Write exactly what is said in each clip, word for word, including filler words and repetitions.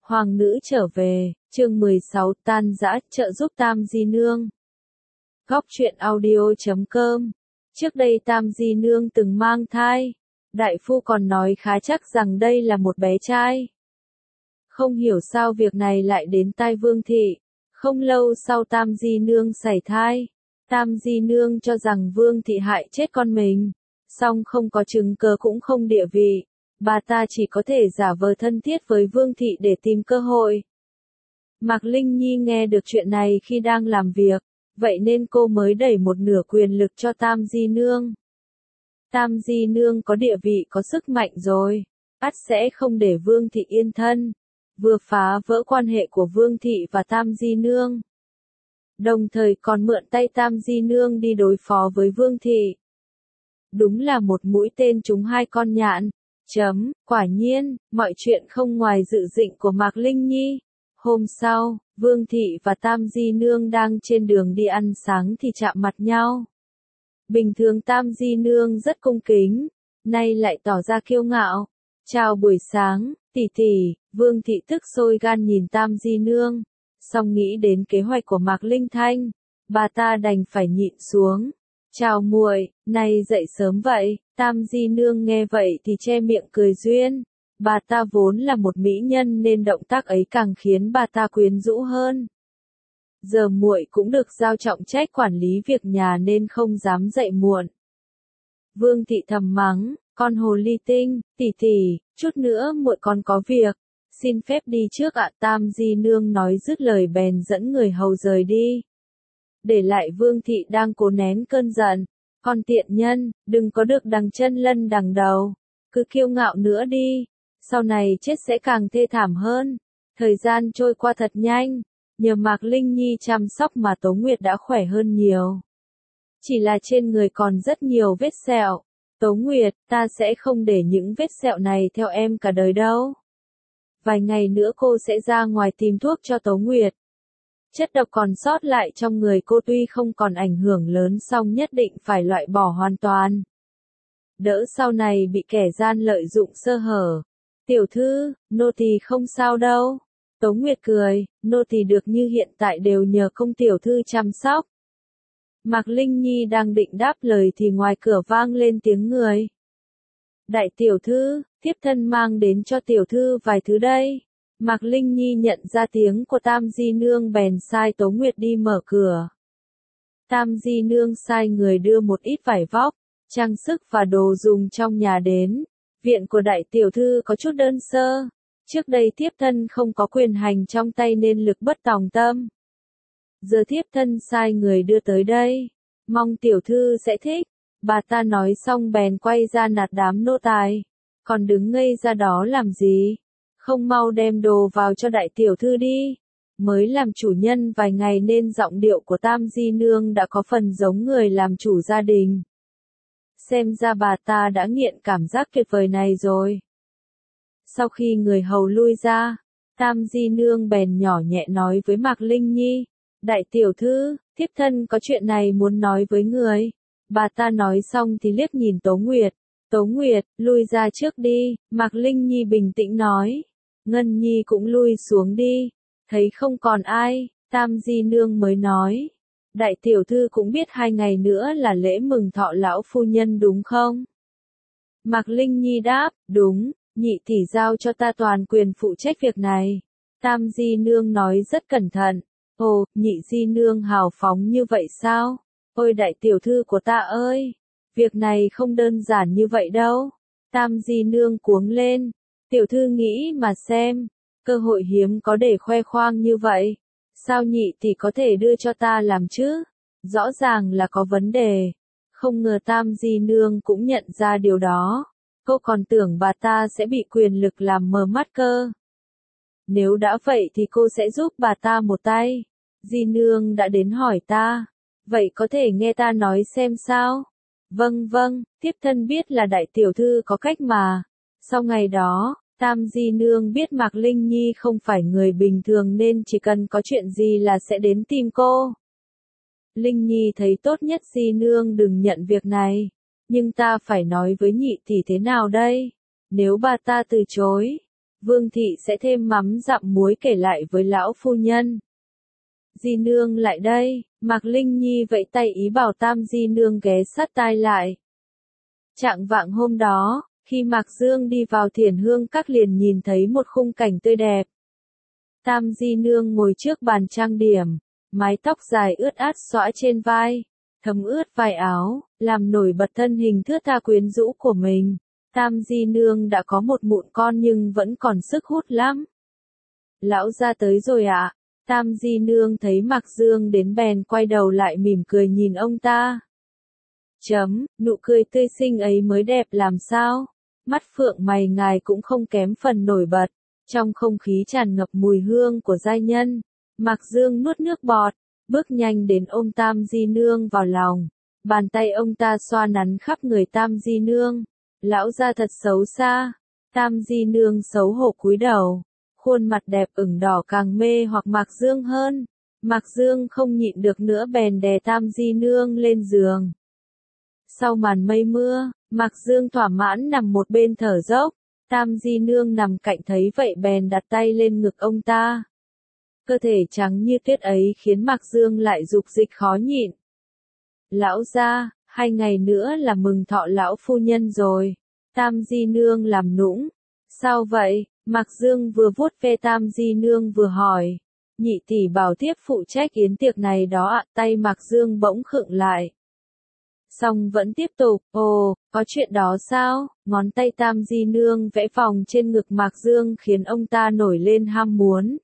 Hoàng nữ trở về, chương mười sáu tan rã trợ giúp Tam Di Nương. Góc truyện audio chấm com. Trước đây Tam Di Nương từng mang thai. Đại phu còn nói khá chắc rằng đây là một bé trai. Không hiểu sao việc này lại đến tai Vương Thị. Không lâu sau Tam Di Nương sảy thai. Tam Di Nương cho rằng Vương Thị hại chết con mình. Song không có chứng cớ cũng không địa vị. Bà ta chỉ có thể giả vờ thân thiết với Vương Thị để tìm cơ hội. Mạc Linh Nhi nghe được chuyện này khi đang làm việc, vậy nên cô mới đẩy một nửa quyền lực cho Tam Di Nương. Tam Di Nương có địa vị có sức mạnh rồi, ắt sẽ không để Vương Thị yên thân, vừa phá vỡ quan hệ của Vương Thị và Tam Di Nương. Đồng thời còn mượn tay Tam Di Nương đi đối phó với Vương Thị. Đúng là một mũi tên trúng hai con nhạn. Chấm, quả nhiên, mọi chuyện không ngoài dự định của Mạc Linh Nhi. Hôm sau, Vương Thị và Tam Di Nương đang trên đường đi ăn sáng thì chạm mặt nhau. Bình thường Tam Di Nương rất cung kính, nay lại tỏ ra kiêu ngạo. Chào buổi sáng, tỷ tỷ. Vương Thị tức sôi gan nhìn Tam Di Nương, song nghĩ đến kế hoạch của Mạc Linh Thanh, bà ta đành phải nhịn xuống. Chào muội, nay dậy sớm vậy. Tam Di Nương nghe vậy thì che miệng cười duyên. Bà ta vốn là một mỹ nhân nên động tác ấy càng khiến bà ta quyến rũ hơn. Giờ muội cũng được giao trọng trách quản lý việc nhà nên không dám dậy muộn. Vương Thị thầm mắng, con hồ ly tinh, tỷ tỷ, chút nữa muội còn có việc, xin phép đi trước ạ. Tam Di Nương nói dứt lời bèn dẫn người hầu rời đi. Để lại Vương Thị đang cố nén cơn giận. Con tiện nhân, đừng có được đằng chân lân đằng đầu, cứ kiêu ngạo nữa đi, sau này chết sẽ càng thê thảm hơn. Thời gian trôi qua thật nhanh, nhờ Mạc Linh Nhi chăm sóc mà Tố Nguyệt đã khỏe hơn nhiều. Chỉ là trên người còn rất nhiều vết sẹo. Tố Nguyệt, ta sẽ không để những vết sẹo này theo em cả đời đâu. Vài ngày nữa cô sẽ ra ngoài tìm thuốc cho Tố Nguyệt. Chất độc còn sót lại trong người cô tuy không còn ảnh hưởng lớn song nhất định phải loại bỏ hoàn toàn. Đỡ sau này bị kẻ gian lợi dụng sơ hở. Tiểu thư, nô tỳ không sao đâu. Tố Nguyệt cười, nô tỳ được như hiện tại đều nhờ công tiểu thư chăm sóc. Mạc Linh Nhi đang định đáp lời thì ngoài cửa vang lên tiếng người. Đại tiểu thư, thiếp thân mang đến cho tiểu thư vài thứ đây. Mạc Linh Nhi nhận ra tiếng của Tam Di Nương bèn sai Tố Nguyệt đi mở cửa. Tam Di Nương sai người đưa một ít vải vóc, trang sức và đồ dùng trong nhà đến. Viện của đại tiểu thư có chút đơn sơ. Trước đây thiếp thân không có quyền hành trong tay nên lực bất tòng tâm. Giờ thiếp thân sai người đưa tới đây. Mong tiểu thư sẽ thích. Bà ta nói xong bèn quay ra nạt đám nô tài. Còn đứng ngây ra đó làm gì? Không mau đem đồ vào cho đại tiểu thư đi. Mới làm chủ nhân vài ngày nên giọng điệu của Tam Di Nương đã có phần giống người làm chủ gia đình. Xem ra bà ta đã nghiện cảm giác tuyệt vời này rồi. Sau khi người hầu lui ra, Tam Di Nương bèn nhỏ nhẹ nói với Mạc Linh Nhi. Đại tiểu thư, thiếp thân có chuyện này muốn nói với người. Bà ta nói xong thì liếc nhìn Tố Nguyệt. Tố Nguyệt, lui ra trước đi. Mạc Linh Nhi bình tĩnh nói. Ngân Nhi cũng lui xuống đi. Thấy không còn ai, Tam Di Nương mới nói. Đại tiểu thư cũng biết hai ngày nữa là lễ mừng thọ lão phu nhân đúng không? Mạc Linh Nhi đáp, đúng, nhị tỷ giao cho ta toàn quyền phụ trách việc này. Tam Di Nương nói rất cẩn thận. Ồ, nhị Di Nương hào phóng như vậy sao? Ôi đại tiểu thư của ta ơi! Việc này không đơn giản như vậy đâu. Tam Di Nương cuống lên. Tiểu thư nghĩ mà xem. Cơ hội hiếm có để khoe khoang như vậy. Sao nhị tỷ có thể đưa cho ta làm chứ? Rõ ràng là có vấn đề. Không ngờ Tam Di Nương cũng nhận ra điều đó. Cô còn tưởng bà ta sẽ bị quyền lực làm mờ mắt cơ. Nếu đã vậy thì cô sẽ giúp bà ta một tay. Di Nương đã đến hỏi ta. Vậy có thể nghe ta nói xem sao? Vâng vâng, thiếp thân biết là đại tiểu thư có cách mà. Sau ngày đó, Tam Di Nương biết Mạc Linh Nhi không phải người bình thường nên chỉ cần có chuyện gì là sẽ đến tìm cô. Linh Nhi thấy tốt nhất Di Nương đừng nhận việc này. Nhưng ta phải nói với nhị tỷ thế nào đây? Nếu bà ta từ chối, Vương thị sẽ thêm mắm dặm muối kể lại với lão phu nhân. Di nương lại đây, Mạc Linh Nhi vẫy tay ý bảo Tam di nương ghé sát tai lại. Trạng vạng hôm đó, khi Mạc Dương đi vào Thiền Hương Các liền nhìn thấy một khung cảnh tươi đẹp. Tam di nương ngồi trước bàn trang điểm, mái tóc dài ướt át xõa trên vai, thấm ướt vai áo, làm nổi bật thân hình thướt tha quyến rũ của mình. Tam di nương đã có một mụn con nhưng vẫn còn sức hút lắm. Lão gia tới rồi ạ. À? Tam di nương thấy Mạc Dương đến bèn quay đầu lại mỉm cười nhìn ông ta. Chấm, nụ cười tươi xinh ấy mới đẹp làm sao. Mắt phượng mày ngài cũng không kém phần nổi bật. Trong không khí tràn ngập mùi hương của giai nhân, Mạc Dương nuốt nước bọt, bước nhanh đến ôm Tam di nương vào lòng. Bàn tay ông ta xoa nắn khắp người Tam di nương. Lão gia thật xấu xa. Tam di nương xấu hổ cúi đầu. Khuôn mặt đẹp ửng đỏ càng mê hoặc Mạc Dương hơn. Mạc Dương không nhịn được nữa bèn đè Tam di nương lên giường. Sau màn mây mưa, Mạc Dương thỏa mãn nằm một bên thở dốc. Tam di nương nằm cạnh thấy vậy bèn đặt tay lên ngực ông ta. Cơ thể trắng như tuyết ấy khiến Mạc Dương lại dục dịch khó nhịn. Lão gia, hai ngày nữa là mừng thọ lão phu nhân rồi. Tam di nương làm nũng. Sao vậy? Mạc Dương vừa vuốt ve Tam di nương vừa hỏi. Nhị tỷ bảo tiếp phụ trách yến tiệc này đó ạ. Tay Mạc Dương bỗng khựng lại. Xong vẫn tiếp tục. Ồ, có chuyện đó sao? Ngón tay Tam di nương vẽ vòng trên ngực Mạc Dương khiến ông ta nổi lên ham muốn.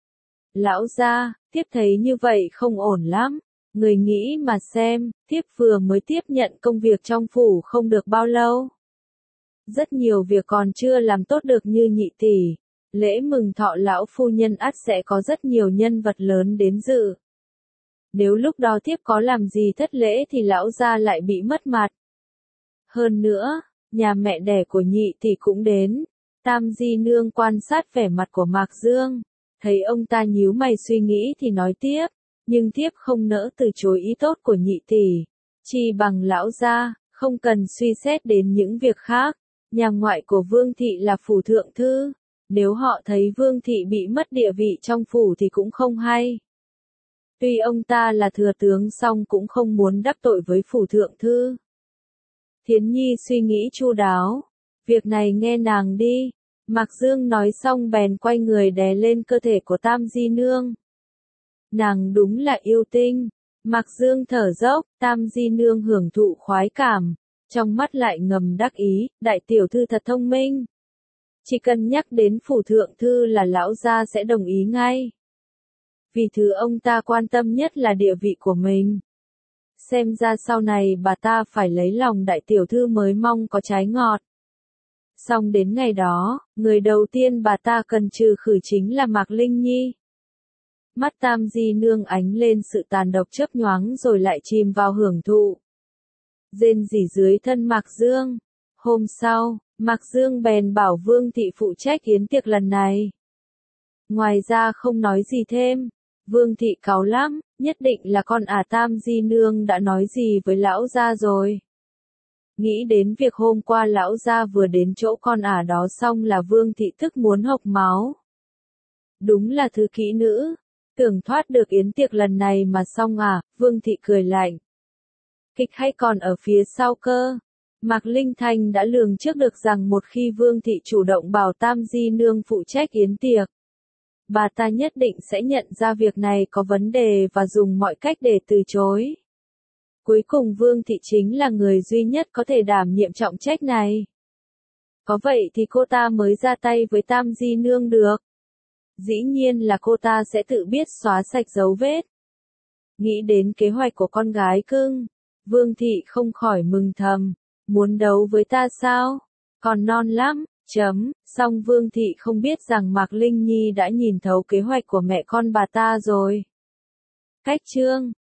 Lão gia, tiếp thấy như vậy không ổn lắm. Người nghĩ mà xem, tiếp vừa mới tiếp nhận công việc trong phủ không được bao lâu. Rất nhiều việc còn chưa làm tốt được như nhị tỷ. Lễ mừng thọ lão phu nhân ắt sẽ có rất nhiều nhân vật lớn đến dự. Nếu lúc đó tiếp có làm gì thất lễ thì lão gia lại bị mất mặt. Hơn nữa, nhà mẹ đẻ của nhị tỷ cũng đến. Tam di nương quan sát vẻ mặt của Mạc Dương. Thấy ông ta nhíu mày suy nghĩ thì nói tiếp. Nhưng tiếp không nỡ từ chối ý tốt của nhị tỷ. Chi bằng lão gia, không cần suy xét đến những việc khác. Nhà ngoại của Vương thị là phủ thượng thư. Nếu họ thấy Vương thị bị mất địa vị trong phủ thì cũng không hay. Tuy ông ta là thừa tướng song cũng không muốn đắc tội với phủ thượng thư. Thiến Nhi suy nghĩ chu đáo. Việc này nghe nàng đi. Mạc Dương nói xong bèn quay người đè lên cơ thể của Tam di nương. Nàng đúng là yêu tinh. Mạc Dương thở dốc, Tam di nương hưởng thụ khoái cảm. Trong mắt lại ngầm đắc ý, đại tiểu thư thật thông minh. Chỉ cần nhắc đến phủ thượng thư là lão gia sẽ đồng ý ngay. Vì thứ ông ta quan tâm nhất là địa vị của mình. Xem ra sau này bà ta phải lấy lòng đại tiểu thư mới mong có trái ngọt. Xong đến ngày đó, người đầu tiên bà ta cần trừ khử chính là Mạc Linh Nhi. Mắt Tam di nương ánh lên sự tàn độc chớp nhoáng rồi lại chìm vào hưởng thụ. Rên rỉ dưới thân Mạc Dương. Hôm sau, Mạc Dương bèn bảo Vương thị phụ trách yến tiệc lần này. Ngoài ra không nói gì thêm. Vương thị cáu lắm, nhất định là con ả Tam di nương đã nói gì với lão gia rồi. Nghĩ đến việc hôm qua lão gia vừa đến chỗ con ả đó xong là Vương thị tức muốn hộc máu. Đúng là thứ kỹ nữ. Tưởng thoát được yến tiệc lần này mà xong à, Vương thị cười lạnh. Kịch hay còn ở phía sau cơ. Mạc Linh Thanh đã lường trước được rằng một khi Vương thị chủ động bảo Tam di nương phụ trách yến tiệc, bà ta nhất định sẽ nhận ra việc này có vấn đề và dùng mọi cách để từ chối. Cuối cùng Vương thị chính là người duy nhất có thể đảm nhiệm trọng trách này. Có vậy thì cô ta mới ra tay với Tam di nương được. Dĩ nhiên là cô ta sẽ tự biết xóa sạch dấu vết. Nghĩ đến kế hoạch của con gái cưng, Vương thị không khỏi mừng thầm. Muốn đấu với ta sao? Còn non lắm, chấm. Song Vương thị không biết rằng Mạc Linh Nhi đã nhìn thấu kế hoạch của mẹ con bà ta rồi. Cách chương